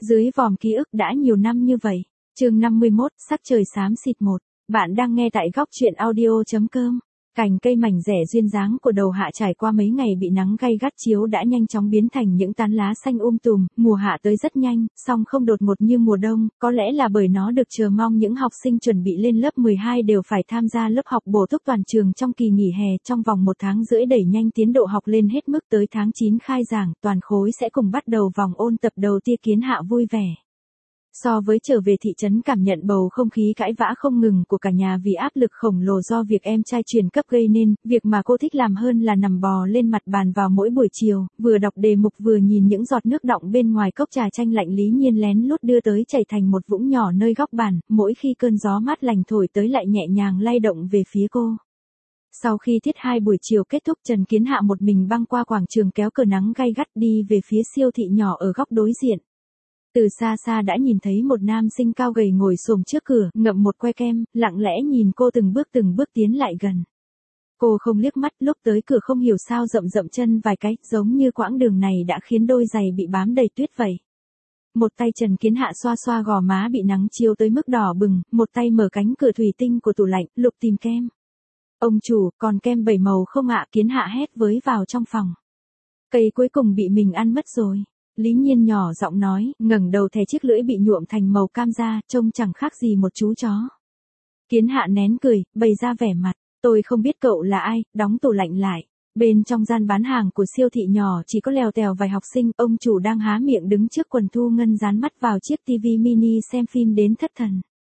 Dưới vòm ký ức đã nhiều năm như vậy. Chương 51, sắc trời xám xịt một. Bạn đang nghe tại góc truyện audio.com. Cành cây mảnh rẻ duyên dáng của đầu hạ trải qua mấy ngày bị nắng gay gắt chiếu đã nhanh chóng biến thành những tán lá xanh tùm. Mùa hạ tới rất nhanh, song không đột ngột như mùa đông, có lẽ là bởi nó được chờ mong. Những học sinh chuẩn bị lên lớp 12 đều phải tham gia lớp học bổ túc toàn trường trong kỳ nghỉ hè. Trong vòng 1 tháng rưỡi đẩy nhanh tiến độ học lên hết mức, tới tháng 9 khai giảng, toàn khối sẽ cùng bắt đầu vòng ôn tập đầu tiên. Kiến Hạ vui vẻ. So với trở về thị trấn cảm nhận bầu không khí cãi vã không ngừng của cả nhà vì áp lực khổng lồ do việc em trai truyền cấp gây nên, việc mà cô thích làm hơn là nằm bò lên mặt bàn vào mỗi buổi chiều, vừa đọc đề mục vừa nhìn những giọt nước đọng bên ngoài cốc trà chanh lạnh Lý Nhiên lén lút đưa tới chảy thành một vũng nhỏ nơi góc bàn, mỗi khi cơn gió mát lành thổi tới lại nhẹ nhàng lay động về phía cô. Sau khi tiết 2 buổi chiều kết thúc, Trần Kiến Hạ một mình băng qua quảng trường kéo cờ nắng gay gắt đi về phía siêu thị nhỏ ở góc đối diện. Từ xa xa đã nhìn thấy một nam sinh cao gầy ngồi xổm trước cửa, ngậm một que kem, lặng lẽ nhìn cô từng bước tiến lại gần. Cô không liếc mắt, lúc tới cửa không hiểu sao dậm chân vài cái, giống như quãng đường này đã khiến đôi giày bị bám đầy tuyết vậy. Một tay Trần Kiến Hạ xoa xoa gò má bị nắng chiếu tới mức đỏ bừng, một tay mở cánh cửa thủy tinh của tủ lạnh, lục tìm kem. Ông chủ, còn kem 7 màu không ạ? Kiến Hạ hét với vào trong phòng. Cây cuối cùng bị mình ăn mất rồi. Lý Nhiên nhỏ giọng nói, ngẩng đầu thè chiếc lưỡi bị nhuộm thành màu cam da, trông chẳng khác gì một chú chó. Kiến Hạ nén cười, bày ra vẻ mặt, tôi không biết cậu là ai, đóng tủ lạnh lại. Bên trong gian bán hàng của siêu thị nhỏ chỉ có lèo tèo vài học sinh, ông chủ đang há miệng đứng trước quần thu ngân dán mắt vào chiếc tivi mini xem phim đến thất thần.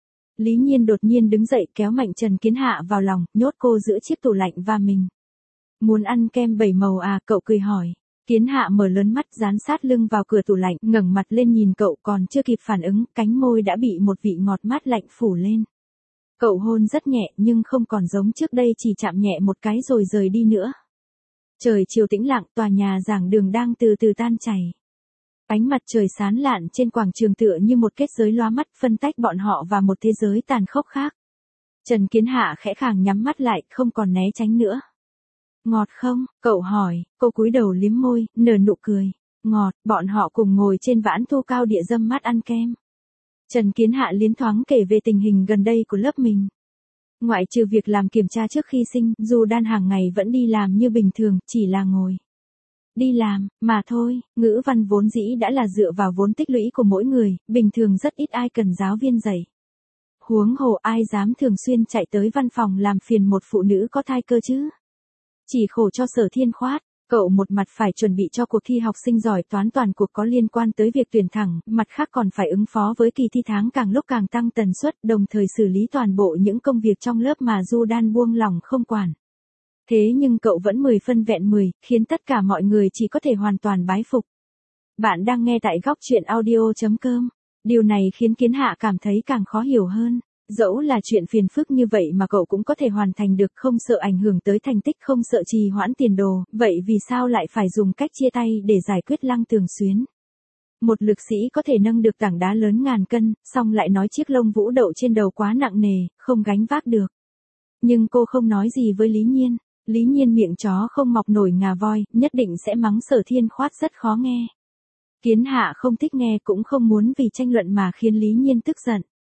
Lý Nhiên đột nhiên đứng dậy kéo mạnh Trần Kiến Hạ vào lòng, nhốt cô giữa chiếc tủ lạnh và mình. Muốn ăn kem 7 màu à? Cậu cười hỏi. Kiến Hạ mở lớn mắt dán sát lưng vào cửa tủ lạnh, ngẩng mặt lên nhìn cậu, còn chưa kịp phản ứng, cánh môi đã bị một vị ngọt mát lạnh phủ lên. Cậu hôn rất nhẹ nhưng không còn giống trước đây, chỉ chạm nhẹ một cái rồi rời đi nữa. Trời chiều tĩnh lặng, tòa nhà giảng đường đang từ từ tan chảy. Ánh mặt trời sáng lạn trên quảng trường tựa như một kết giới lóa mắt, phân tách bọn họ và một thế giới tàn khốc khác. Trần Kiến Hạ khẽ khàng nhắm mắt lại, không còn né tránh nữa. Ngọt không? Cậu hỏi, cô cúi đầu liếm môi, nở nụ cười. Ngọt. Bọn họ cùng ngồi trên vãn thu cao địa dâm mát ăn kem. Trần Kiến Hạ liến thoáng kể về tình hình gần đây của lớp mình. Ngoại trừ việc làm kiểm tra trước khi sinh, dù Đan hàng ngày vẫn đi làm như bình thường, chỉ là ngồi. Đi làm, mà thôi. Ngữ văn vốn dĩ đã là dựa vào vốn tích lũy của mỗi người, bình thường rất ít ai cần giáo viên dạy. Huống hồ ai dám thường xuyên chạy tới văn phòng làm phiền một phụ nữ có thai cơ chứ. Chỉ khổ cho Sở Thiên Khoát, cậu một mặt phải chuẩn bị cho cuộc thi học sinh giỏi toán toàn cuộc có liên quan tới việc tuyển thẳng, mặt khác còn phải ứng phó với kỳ thi tháng càng lúc càng tăng tần suất, đồng thời xử lý toàn bộ những công việc trong lớp mà Du Đan buông lỏng không quản. Thế nhưng cậu vẫn 10 phân vẹn 10, khiến tất cả mọi người chỉ có thể hoàn toàn bái phục. Bạn đang nghe tại góc truyện audio.com. Điều này khiến Kiến Hạ cảm thấy càng khó hiểu hơn. Dẫu là chuyện phiền phức như vậy mà cậu cũng có thể hoàn thành được, không sợ ảnh hưởng tới thành tích, không sợ trì hoãn tiền đồ, vậy vì sao lại phải dùng cách chia tay để giải quyết Lăng Tường Xuyến? Một lực sĩ có thể nâng được tảng đá lớn ngàn cân, song lại nói chiếc lông vũ đậu trên đầu quá nặng nề, không gánh vác được. Nhưng cô không nói gì với Lý Nhiên. Lý Nhiên miệng chó không mọc nổi ngà voi, nhất định sẽ mắng Sở Thiên Khoát rất khó nghe. Kiến Hạ không thích nghe cũng không muốn vì tranh luận mà khiến Lý Nhiên tức giận.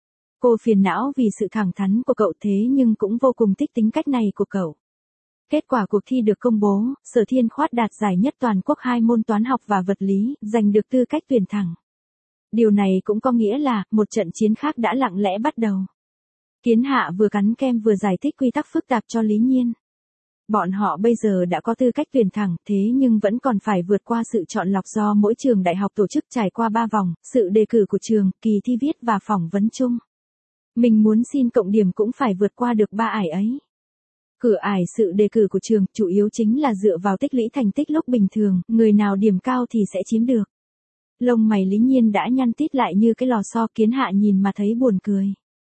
Cô phiền não vì sự thẳng thắn của cậu, thế nhưng cũng vô cùng thích tính cách này của cậu. Kết quả cuộc thi được công bố, Sở Thiên Khoát đạt giải nhất toàn quốc 2 môn toán học và vật lý, giành được tư cách tuyển thẳng. Điều này cũng có nghĩa là, một trận chiến khác đã lặng lẽ bắt đầu. Kiến Hạ vừa cắn kem vừa giải thích quy tắc phức tạp cho Lý Nhiên. Bọn họ bây giờ đã có tư cách tuyển thẳng, thế nhưng vẫn còn phải vượt qua sự chọn lọc do mỗi trường đại học tổ chức, trải qua 3 vòng, sự đề cử của trường, kỳ thi viết và phỏng vấn chung. Mình muốn xin cộng điểm cũng phải vượt qua được 3 ải ấy. Cửa ải sự đề cử của trường chủ yếu chính là dựa vào tích lũy thành tích lúc bình thường, người nào điểm cao thì sẽ chiếm được. Lông mày Lý Nhiên đã nhăn tít lại như cái lò xo. Kiến Hạ nhìn mà thấy buồn cười.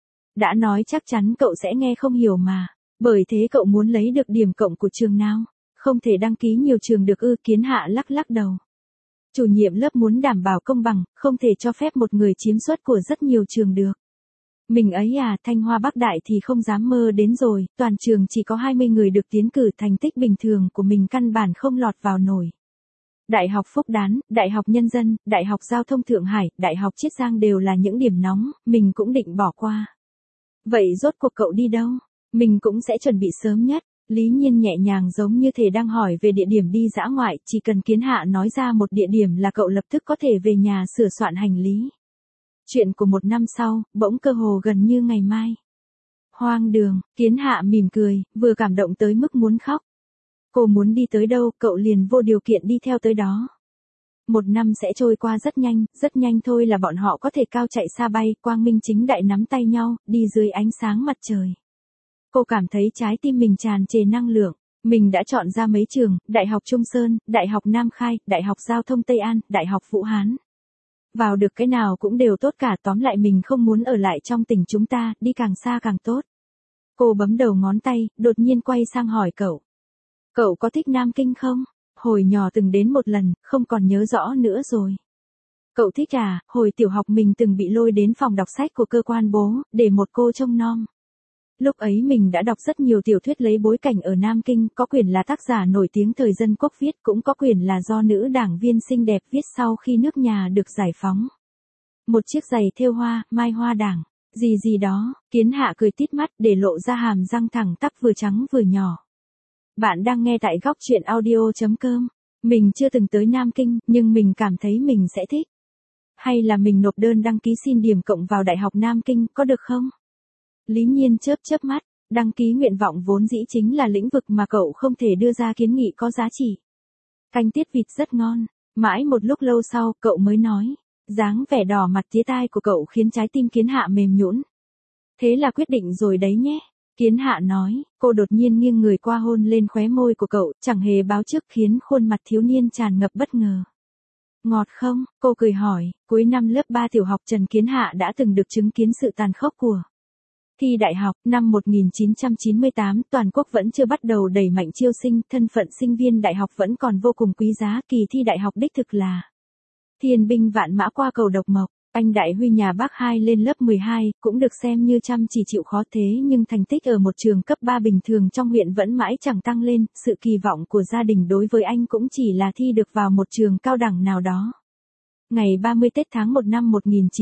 Đã nói chắc chắn cậu sẽ nghe không hiểu mà. Bởi thế cậu muốn lấy được điểm cộng của trường nào? Không thể đăng ký nhiều trường được ư? Kiến Hạ lắc đầu. Chủ nhiệm lớp muốn đảm bảo công bằng, không thể cho phép một người chiếm suất của rất nhiều trường được. Mình ấy à, Thanh Hoa Bắc Đại thì không dám mơ đến rồi, toàn trường chỉ có 20 người được tiến cử, thành tích bình thường của mình căn bản không lọt vào nổi. Đại học Phúc Đán, Đại học Nhân dân, Đại học Giao thông Thượng Hải, Đại học Chiết Giang đều là những điểm nóng, mình cũng định bỏ qua. Vậy rốt cuộc cậu đi đâu? Mình cũng sẽ chuẩn bị sớm nhất. Lý Nhiên nhẹ nhàng giống như thể đang hỏi về địa điểm đi dã ngoại, chỉ cần Kiến Hạ nói ra một địa điểm là cậu lập tức có thể về nhà sửa soạn hành lý. Chuyện của một năm sau, bỗng cơ hồ gần như ngày mai. Hoang đường, Kiến Hạ mỉm cười, vừa cảm động tới mức muốn khóc. Cô muốn đi tới đâu, cậu liền vô điều kiện đi theo tới đó. Một năm sẽ trôi qua rất nhanh thôi là bọn họ có thể cao chạy xa bay, quang minh chính đại nắm tay nhau, đi dưới ánh sáng mặt trời. Cô cảm thấy trái tim mình tràn trề năng lượng. Mình đã chọn ra mấy trường, Đại học Trung Sơn, Đại học Nam Khai, Đại học Giao thông Tây An, Đại học Vũ Hán. Vào được cái nào cũng đều tốt cả, tóm lại mình không muốn ở lại trong tỉnh chúng ta, đi càng xa càng tốt. Cô bấm đầu ngón tay, đột nhiên quay sang hỏi cậu. Cậu có thích Nam Kinh không? Hồi nhỏ từng đến một lần, không còn nhớ rõ nữa rồi. Cậu thích à? Hồi tiểu học mình từng bị lôi đến phòng đọc sách của cơ quan bố, để một cô trông nom. Lúc ấy mình đã đọc rất nhiều tiểu thuyết lấy bối cảnh ở Nam Kinh, có quyển là tác giả nổi tiếng thời dân quốc viết, cũng có quyển là do nữ đảng viên xinh đẹp viết sau khi nước nhà được giải phóng. Một chiếc giày thêu hoa, mai hoa đảng, gì đó, Kiến Hạ cười tít mắt để lộ ra hàm răng thẳng tắp vừa trắng vừa nhỏ. Bạn đang nghe tại góc truyện audio.com. Mình chưa từng tới Nam Kinh, nhưng mình cảm thấy mình sẽ thích. Hay là mình nộp đơn đăng ký xin điểm cộng vào Đại học Nam Kinh, có được không? Lý Nhiên chớp mắt, đăng ký nguyện vọng vốn dĩ chính là lĩnh vực mà cậu không thể đưa ra kiến nghị có giá trị. Canh tiết vịt rất ngon, mãi một lúc lâu sau, cậu mới nói. Dáng vẻ đỏ mặt tía tai của cậu khiến trái tim Kiến Hạ mềm nhũn. Thế là quyết định rồi đấy nhé. Kiến Hạ nói, cô đột nhiên nghiêng người qua hôn lên khóe môi của cậu, chẳng hề báo trước khiến khuôn mặt thiếu niên tràn ngập bất ngờ. Ngọt không? Cô cười hỏi, cuối năm lớp 3 tiểu học Trần Kiến Hạ đã từng được chứng kiến sự tàn khốc của thi đại học. Năm 1998, toàn quốc vẫn chưa bắt đầu đẩy mạnh chiêu sinh, thân phận sinh viên đại học vẫn còn vô cùng quý giá, kỳ thi đại học đích thực là thiên binh vạn mã qua cầu độc mộc. Anh Đại Huy nhà bác 2 lên lớp 12, cũng được xem như chăm chỉ chịu khó thế nhưng thành tích ở một trường cấp 3 bình thường trong huyện vẫn mãi chẳng tăng lên, sự kỳ vọng của gia đình đối với anh cũng chỉ là thi được vào một trường cao đẳng nào đó. Ngày 30 Tết tháng 1 năm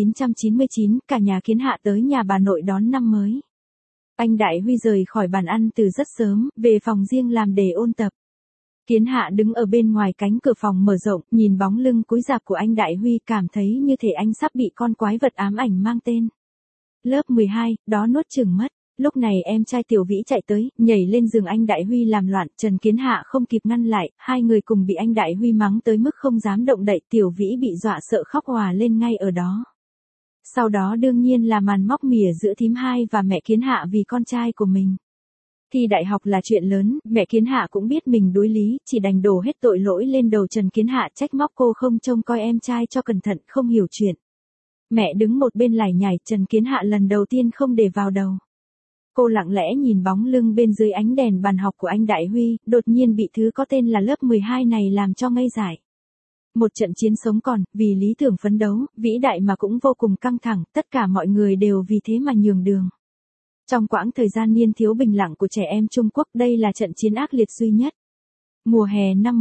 1999, cả nhà Kiến Hạ tới nhà bà nội đón năm mới. Anh Đại Huy rời khỏi bàn ăn từ rất sớm, về phòng riêng làm đề ôn tập. Kiến Hạ đứng ở bên ngoài cánh cửa phòng mở rộng, nhìn bóng lưng cúi rạp của anh Đại Huy cảm thấy như thể anh sắp bị con quái vật ám ảnh mang tên. Lớp 12, đó nuốt chửng mất. Lúc này em trai Tiểu Vĩ chạy tới, nhảy lên giường anh Đại Huy làm loạn, Trần Kiến Hạ không kịp ngăn lại, hai người cùng bị anh Đại Huy mắng tới mức không dám động đậy, Tiểu Vĩ bị dọa sợ khóc òa lên ngay ở đó. Sau đó đương nhiên là màn móc mỉa giữa thím hai và mẹ Kiến Hạ vì con trai của mình. Thi đại học là chuyện lớn, mẹ Kiến Hạ cũng biết mình đối lý, chỉ đành đổ hết tội lỗi lên đầu Trần Kiến Hạ, trách móc cô không trông coi em trai cho cẩn thận, không hiểu chuyện. Mẹ đứng một bên lải nhải, Trần Kiến Hạ lần đầu tiên không để vào đầu. Cô lặng lẽ nhìn bóng lưng bên dưới ánh đèn bàn học của anh Đại Huy, đột nhiên bị thứ có tên là lớp 12 này làm cho ngây dại. Một trận chiến sống còn, vì lý tưởng phấn đấu, vĩ đại mà cũng vô cùng căng thẳng, tất cả mọi người đều vì thế mà nhường đường. Trong quãng thời gian niên thiếu bình lặng của trẻ em Trung Quốc, đây là trận chiến ác liệt duy nhất. Mùa hè năm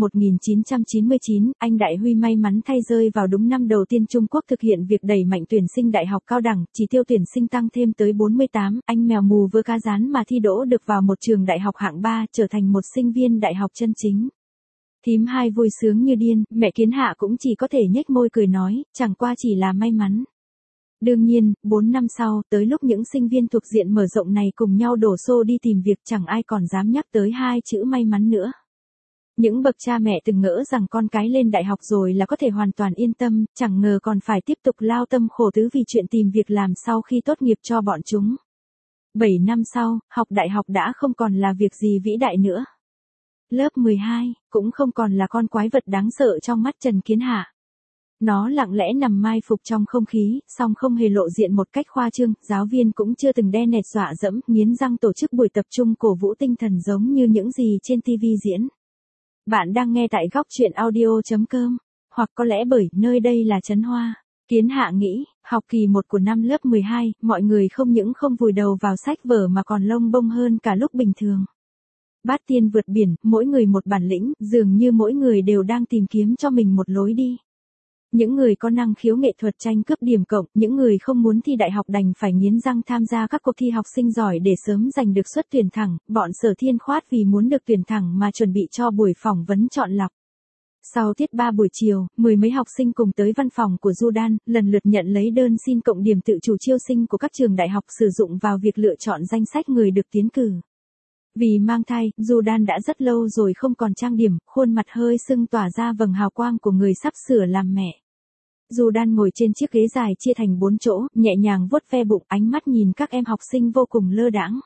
1999, anh Đại Huy may mắn thay rơi vào đúng năm đầu tiên Trung Quốc thực hiện việc đẩy mạnh tuyển sinh đại học cao đẳng, chỉ tiêu tuyển sinh tăng thêm tới 48, anh mèo mù vơ cá rán mà thi đỗ được vào một trường đại học hạng 3, trở thành một sinh viên đại học chân chính. Thím hai vui sướng như điên, mẹ Kiến Hạ cũng chỉ có thể nhếch môi cười nói, chẳng qua chỉ là may mắn. Đương nhiên, 4 năm sau, tới lúc những sinh viên thuộc diện mở rộng này cùng nhau đổ xô đi tìm việc, chẳng ai còn dám nhắc tới hai chữ may mắn nữa. Những bậc cha mẹ từng ngỡ rằng con cái lên đại học rồi là có thể hoàn toàn yên tâm, chẳng ngờ còn phải tiếp tục lao tâm khổ tứ vì chuyện tìm việc làm sau khi tốt nghiệp cho bọn chúng. 7 năm sau, học đại học đã không còn là việc gì vĩ đại nữa. Lớp 12, cũng không còn là con quái vật đáng sợ trong mắt Trần Kiến Hạ. Nó lặng lẽ nằm mai phục trong không khí, song không hề lộ diện một cách khoa trương, giáo viên cũng chưa từng đe nẹt dọa dẫm, nghiến răng tổ chức buổi tập trung cổ vũ tinh thần giống như những gì trên TV diễn. Bạn đang nghe tại góc truyện audio.com, hoặc có lẽ bởi nơi đây là Trấn Hoa. Kiến Hạ nghĩ, học kỳ 1 của năm lớp 12, mọi người không những không vùi đầu vào sách vở mà còn lông bông hơn cả lúc bình thường. Bát tiên vượt biển, mỗi người một bản lĩnh, dường như mỗi người đều đang tìm kiếm cho mình một lối đi. Những người có năng khiếu nghệ thuật tranh cướp điểm cộng, những người không muốn thi đại học đành phải nghiến răng tham gia các cuộc thi học sinh giỏi để sớm giành được suất tuyển thẳng, bọn Sở Thiên khoát vì muốn được tuyển thẳng mà chuẩn bị cho buổi phỏng vấn chọn lọc. Sau tiết 3 buổi chiều, mười mấy học sinh cùng tới văn phòng của Judan, lần lượt nhận lấy đơn xin cộng điểm tự chủ chiêu sinh của các trường đại học sử dụng vào việc lựa chọn danh sách người được tiến cử. Vì mang thai, Judan đã rất lâu rồi không còn trang điểm, khuôn mặt hơi sưng tỏa ra vầng hào quang của người sắp sửa làm mẹ. Judan ngồi trên chiếc ghế dài chia thành 4 chỗ, nhẹ nhàng vuốt ve bụng, ánh mắt nhìn các em học sinh vô cùng lơ đãng.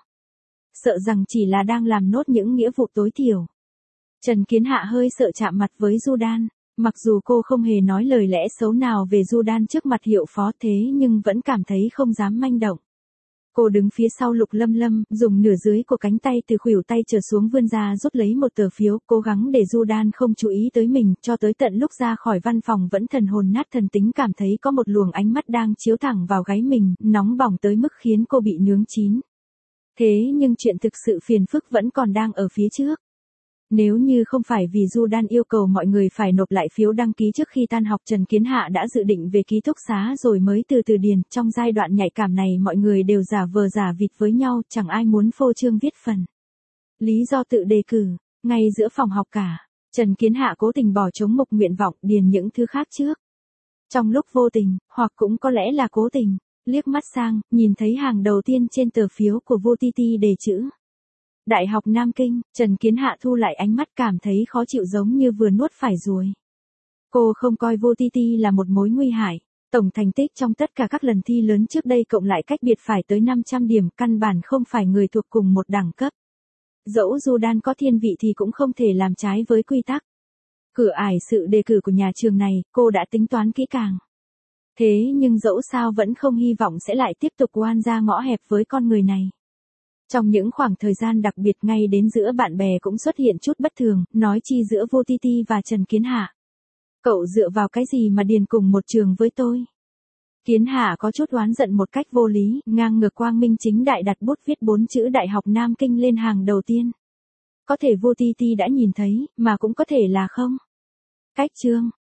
Sợ rằng chỉ là đang làm nốt những nghĩa vụ tối thiểu. Trần Kiến Hạ hơi sợ chạm mặt với Judan, mặc dù cô không hề nói lời lẽ xấu nào về Judan trước mặt hiệu phó thế nhưng vẫn cảm thấy không dám manh động. Cô đứng phía sau Lục Lâm Lâm, dùng nửa dưới của cánh tay từ khuỷu tay trở xuống vươn ra rút lấy một tờ phiếu, cố gắng để Judan không chú ý tới mình, cho tới tận lúc ra khỏi văn phòng vẫn thần hồn nát thần tính cảm thấy có một luồng ánh mắt đang chiếu thẳng vào gáy mình, nóng bỏng tới mức khiến cô bị nướng chín. Thế nhưng chuyện thực sự phiền phức vẫn còn đang ở phía trước. Nếu như không phải vì Judan yêu cầu mọi người phải nộp lại phiếu đăng ký trước khi tan học, Trần Kiến Hạ đã dự định về ký túc xá rồi mới từ từ điền. Trong giai đoạn nhạy cảm này mọi người đều giả vờ giả vịt với nhau, chẳng ai muốn phô trương viết phần lý do tự đề cử. Ngay giữa phòng học cả, Trần Kiến Hạ cố tình bỏ trống mục nguyện vọng điền những thứ khác trước. Trong lúc vô tình, hoặc cũng có lẽ là cố tình, liếc mắt sang, nhìn thấy hàng đầu tiên trên tờ phiếu của Vô Ti Ti đề chữ Đại học Nam Kinh. Trần Kiến Hạ thu lại ánh mắt cảm thấy khó chịu giống như vừa nuốt phải ruồi. Cô không coi Vô Ti Ti là một mối nguy hại. Tổng thành tích trong tất cả các lần thi lớn trước đây cộng lại cách biệt phải tới 500 điểm, căn bản không phải người thuộc cùng một đẳng cấp. Dẫu Judan có thiên vị thì cũng không thể làm trái với quy tắc. Cửa ải sự đề cử của nhà trường này, cô đã tính toán kỹ càng. Thế nhưng dẫu sao vẫn không hy vọng sẽ lại tiếp tục oan ra ngõ hẹp với con người này. Trong những khoảng thời gian đặc biệt ngay đến giữa bạn bè cũng xuất hiện chút bất thường, nói chi giữa Vô Ti Ti và Trần Kiến Hạ. Cậu dựa vào cái gì mà điền cùng một trường với tôi? Kiến Hạ có chút oán giận một cách vô lý, ngang ngược quang minh chính đại đặt bút viết 4 chữ Đại học Nam Kinh lên hàng đầu tiên. Có thể Vô Ti Ti đã nhìn thấy, mà cũng có thể là không. Cách chương